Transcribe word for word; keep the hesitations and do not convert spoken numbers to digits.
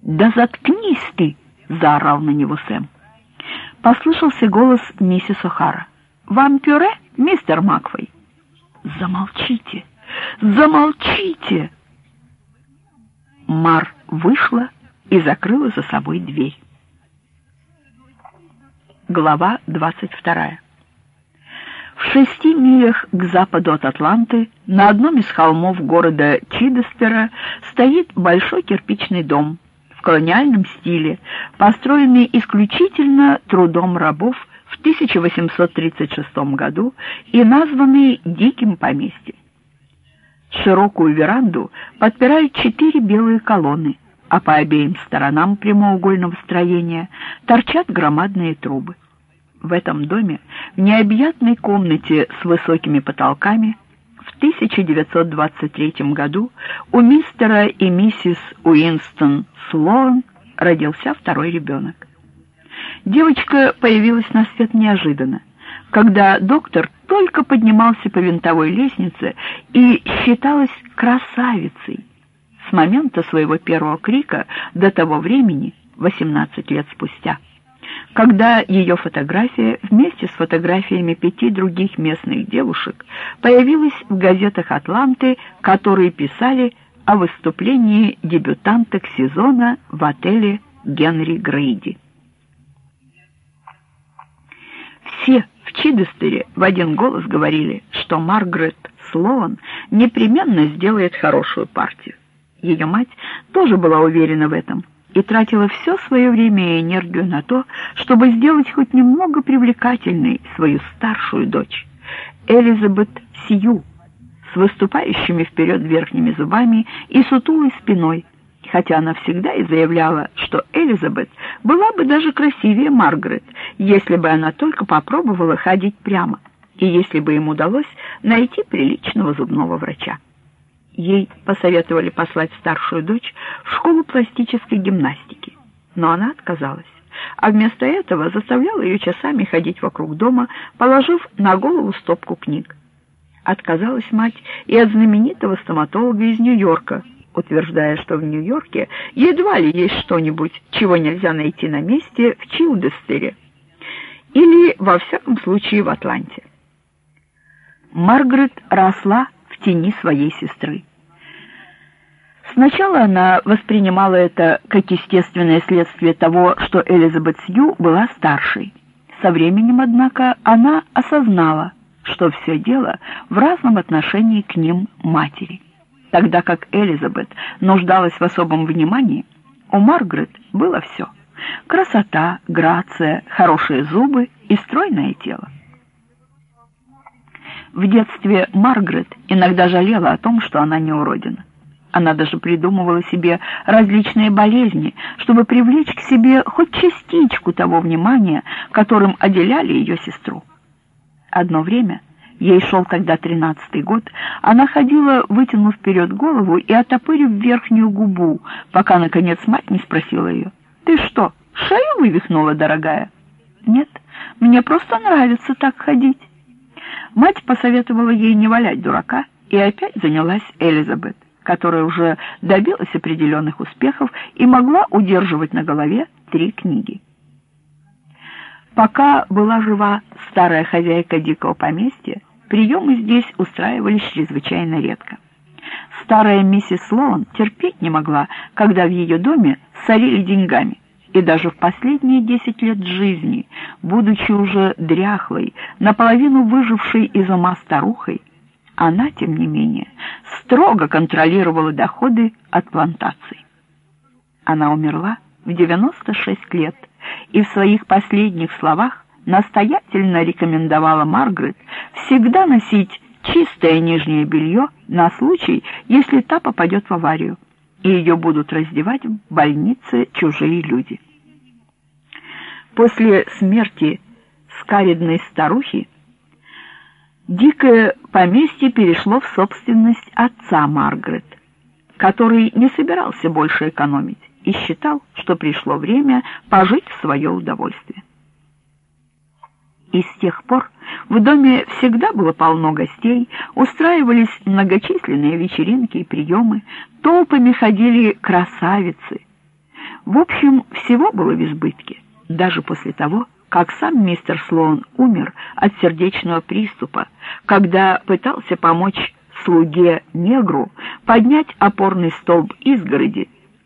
«Да заткнись ты!» — заорал на него Сэм. Послышался голос миссис О'Хара. «Вам пюре, мистер Макфей?» «Замолчите! Замолчите!» Мар вышла и закрыла за собой дверь. Глава двадцать вторая. В шести милях к западу от Атланты, на одном из холмов города Чидестера, стоит большой кирпичный дом в колониальном стиле, построенный исключительно трудом рабов в тысяча восемьсот тридцать шестом году и названный «Диким поместьем». Широкую веранду подпирают четыре белые колонны, а по обеим сторонам прямоугольного строения торчат громадные трубы. В этом доме, в необъятной комнате с высокими потолками, в тысяча девятьсот двадцать третьем году у мистера и миссис Уинстон Слоан родился второй ребенок. Девочка появилась на свет неожиданно, когда доктор только поднимался по винтовой лестнице и считалась красавицей. С момента своего первого крика до того времени, восемнадцать лет спустя, когда ее фотография вместе с фотографиями пяти других местных девушек появилась в газетах Атланты, которые писали о выступлении дебютанток сезона в отеле Генри Грейди. Все в Чидестере в один голос говорили, что Маргарет Слоан непременно сделает хорошую партию. Ее мать тоже была уверена в этом и тратила все свое время и энергию на то, чтобы сделать хоть немного привлекательной свою старшую дочь, Элизабет Сью, с выступающими вперед верхними зубами и сутулой спиной, хотя она всегда и заявляла, что Элизабет была бы даже красивее Маргарет, если бы она только попробовала ходить прямо, и если бы им удалось найти приличного зубного врача. Ей посоветовали послать старшую дочь в школу пластической гимнастики, но она отказалась, а вместо этого заставляла ее часами ходить вокруг дома, положив на голову стопку книг. Отказалась мать и от знаменитого стоматолога из Нью-Йорка, утверждая, что в Нью-Йорке едва ли есть что-нибудь, чего нельзя найти на месте в Чидестере или, во всяком случае, в Атланте. Маргарет росла в тени своей сестры. Сначала она воспринимала это как естественное следствие того, что Элизабет Сью была старшей. Со временем, однако, она осознала, что все дело в разном отношении к ним матери. Тогда как Элизабет нуждалась в особом внимании, у Маргарет было все: красота, грация, хорошие зубы и стройное тело. В детстве Маргарет иногда жалела о том, что она не уродина. Она даже придумывала себе различные болезни, чтобы привлечь к себе хоть частичку того внимания, которым отделяли ее сестру. Одно время, ей шел тогда тринадцатый год, она ходила, вытянув вперед голову и оттопырив верхнюю губу, пока, наконец, мать не спросила ее: «Ты что, шею вывихнула, дорогая?» «Нет, мне просто нравится так ходить». Мать посоветовала ей не валять дурака и опять занялась Элизабет, которая уже добилась определенных успехов и могла удерживать на голове три книги. Пока была жива старая хозяйка дикого поместья, приемы здесь устраивались чрезвычайно редко. Старая миссис Слоан терпеть не могла, когда в ее доме сорили деньгами, и даже в последние десять лет жизни, будучи уже дряхлой, наполовину выжившей из ума старухой, она, тем не менее, строго контролировала доходы от плантаций. Она умерла в девяносто шесть лет и в своих последних словах настоятельно рекомендовала Маргарет всегда носить чистое нижнее белье на случай, если та попадет в аварию, и ее будут раздевать в больнице чужие люди. После смерти скаредной старухи дикое поместье перешло в собственность отца Маргарет, который не собирался больше экономить и считал, что пришло время пожить в свое удовольствие. И с тех пор в доме всегда было полно гостей, устраивались многочисленные вечеринки и приемы, толпами ходили красавицы. В общем, всего было в избытке, даже после того, как сам мистер Слоун умер от сердечного приступа, когда пытался помочь слуге-негру поднять опорный столб изгороди,